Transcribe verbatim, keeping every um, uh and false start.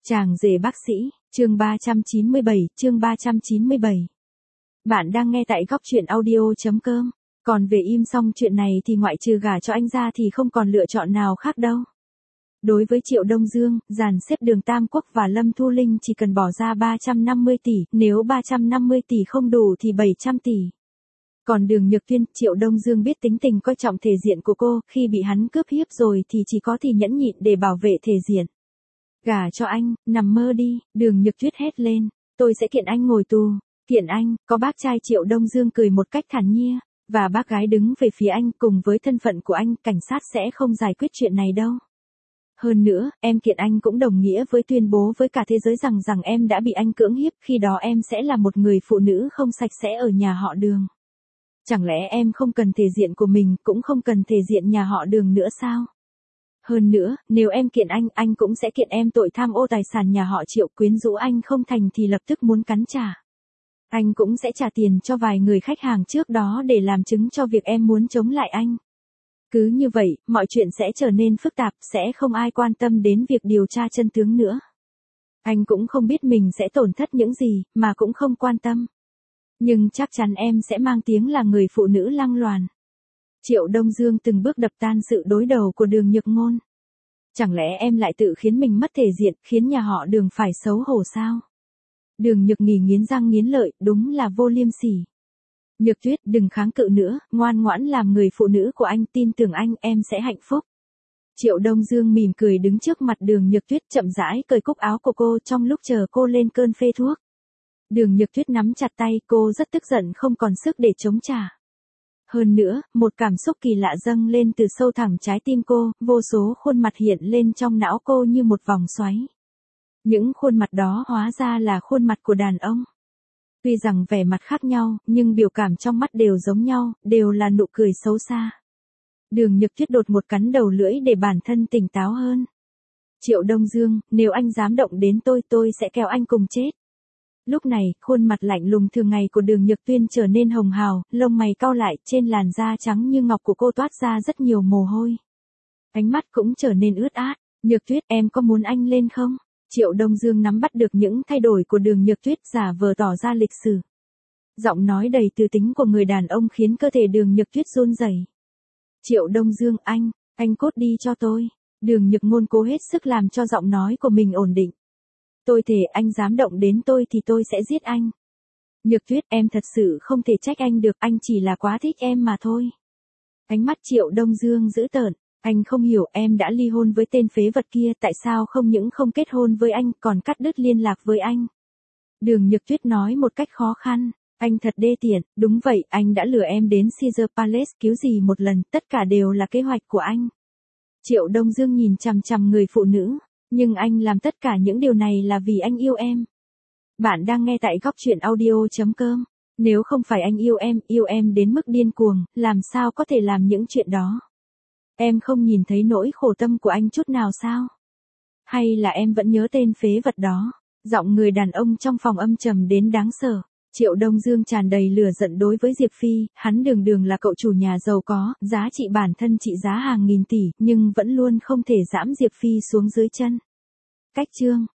Chàng rể bác sĩ, chương ba trăm chín mươi bảy, chương ba trăm chín mươi bảy. Bạn đang nghe tại góc truyện audio.com. Còn về im xong chuyện này thì ngoại trừ gả cho anh ra thì không còn lựa chọn nào khác đâu. Đối với Triệu Đông Dương, dàn xếp Đường Tam Quốc và Lâm Thu Linh chỉ cần bỏ ra ba trăm năm mươi tỷ, nếu ba trăm năm mươi tỷ không đủ thì bảy trăm tỷ. Còn Đường Nhược Tuyên, Triệu Đông Dương biết tính tình coi trọng thể diện của cô, khi bị hắn cướp hiếp rồi thì chỉ có thì nhẫn nhịn để bảo vệ thể diện. Gả cho anh, nằm mơ đi, Đường Nhược Tuyết hét lên, tôi sẽ kiện anh ngồi tù. Kiện anh, có bác trai Triệu Đông Dương cười một cách thản nhiên, và bác gái đứng về phía anh, cùng với thân phận của anh, cảnh sát sẽ không giải quyết chuyện này đâu. Hơn nữa, em kiện anh cũng đồng nghĩa với tuyên bố với cả thế giới rằng rằng em đã bị anh cưỡng hiếp, khi đó em sẽ là một người phụ nữ không sạch sẽ ở nhà họ Đường. Chẳng lẽ em không cần thể diện của mình, cũng không cần thể diện nhà họ Đường nữa sao? Hơn nữa, nếu em kiện anh, anh cũng sẽ kiện em tội tham ô tài sản nhà họ Triệu, quyến rũ anh không thành thì lập tức muốn cắn trả. Anh cũng sẽ trả tiền cho vài người khách hàng trước đó để làm chứng cho việc em muốn chống lại anh. Cứ như vậy, mọi chuyện sẽ trở nên phức tạp, sẽ không ai quan tâm đến việc điều tra chân tướng nữa. Anh cũng không biết mình sẽ tổn thất những gì, mà cũng không quan tâm. Nhưng chắc chắn em sẽ mang tiếng là người phụ nữ lăng loàn. Triệu Đông Dương từng bước đập tan sự đối đầu của Đường Nhược Ngôn. Chẳng lẽ em lại tự khiến mình mất thể diện, khiến nhà họ Đường phải xấu hổ sao? Đường Nhược Nghỉ nghiến răng nghiến lợi, đúng là vô liêm sỉ. Nhược Tuyết, đừng kháng cự nữa, ngoan ngoãn làm người phụ nữ của anh, tin tưởng anh, em sẽ hạnh phúc. Triệu Đông Dương mỉm cười đứng trước mặt Đường Nhược Tuyết, chậm rãi cởi cúc áo của cô trong lúc chờ cô lên cơn phê thuốc. Đường Nhược Tuyết nắm chặt tay, cô rất tức giận, không còn sức để chống trả. Hơn nữa, một cảm xúc kỳ lạ dâng lên từ sâu thẳm trái tim cô, vô số khuôn mặt hiện lên trong não cô như một vòng xoáy. Những khuôn mặt đó hóa ra là khuôn mặt của đàn ông. Tuy rằng vẻ mặt khác nhau, nhưng biểu cảm trong mắt đều giống nhau, đều là nụ cười xấu xa. Đường Nhược Tuyết đột một cắn đầu lưỡi để bản thân tỉnh táo hơn. Triệu Đông Dương, nếu anh dám động đến tôi, tôi sẽ kéo anh cùng chết. Lúc này, khuôn mặt lạnh lùng thường ngày của Đường Nhược Tuyên trở nên hồng hào, lông mày cau lại, trên làn da trắng như ngọc của cô toát ra rất nhiều mồ hôi. Ánh mắt cũng trở nên ướt át. Nhược Tuyết, em có muốn anh lên không? Triệu Đông Dương nắm bắt được những thay đổi của Đường Nhược Tuyết, giả vờ tỏ ra lịch sự. Giọng nói đầy tư tính của người đàn ông khiến cơ thể Đường Nhược Tuyết run rẩy. Triệu Đông Dương, anh, anh cốt đi cho tôi. Đường Nhược Ngôn cố hết sức làm cho giọng nói của mình ổn định. Tôi thề anh dám động đến tôi thì tôi sẽ giết anh. Nhược Tuyết, em thật sự không thể trách anh được, anh chỉ là quá thích em mà thôi. Ánh mắt Triệu Đông Dương dữ tợn, anh không hiểu, em đã ly hôn với tên phế vật kia, tại sao không những không kết hôn với anh, còn cắt đứt liên lạc với anh. Đường Nhược Tuyết nói một cách khó khăn, anh thật đê tiện, đúng vậy, anh đã lừa em đến Caesar Palace cứu gì một lần, tất cả đều là kế hoạch của anh. Triệu Đông Dương nhìn chằm chằm người phụ nữ. Nhưng anh làm tất cả những điều này là vì anh yêu em. Bạn đang nghe tại góc truyện audio.com. Nếu không phải anh yêu em, yêu em đến mức điên cuồng, làm sao có thể làm những chuyện đó? Em không nhìn thấy nỗi khổ tâm của anh chút nào sao? Hay là em vẫn nhớ tên phế vật đó? Giọng người đàn ông trong phòng âm trầm đến đáng sợ. Triệu Đông Dương tràn đầy lửa giận đối với Diệp Phi, hắn đường đường là cậu chủ nhà giàu có, giá trị bản thân trị giá hàng nghìn tỷ, nhưng vẫn luôn không thể giãm Diệp Phi xuống dưới chân. Cách chương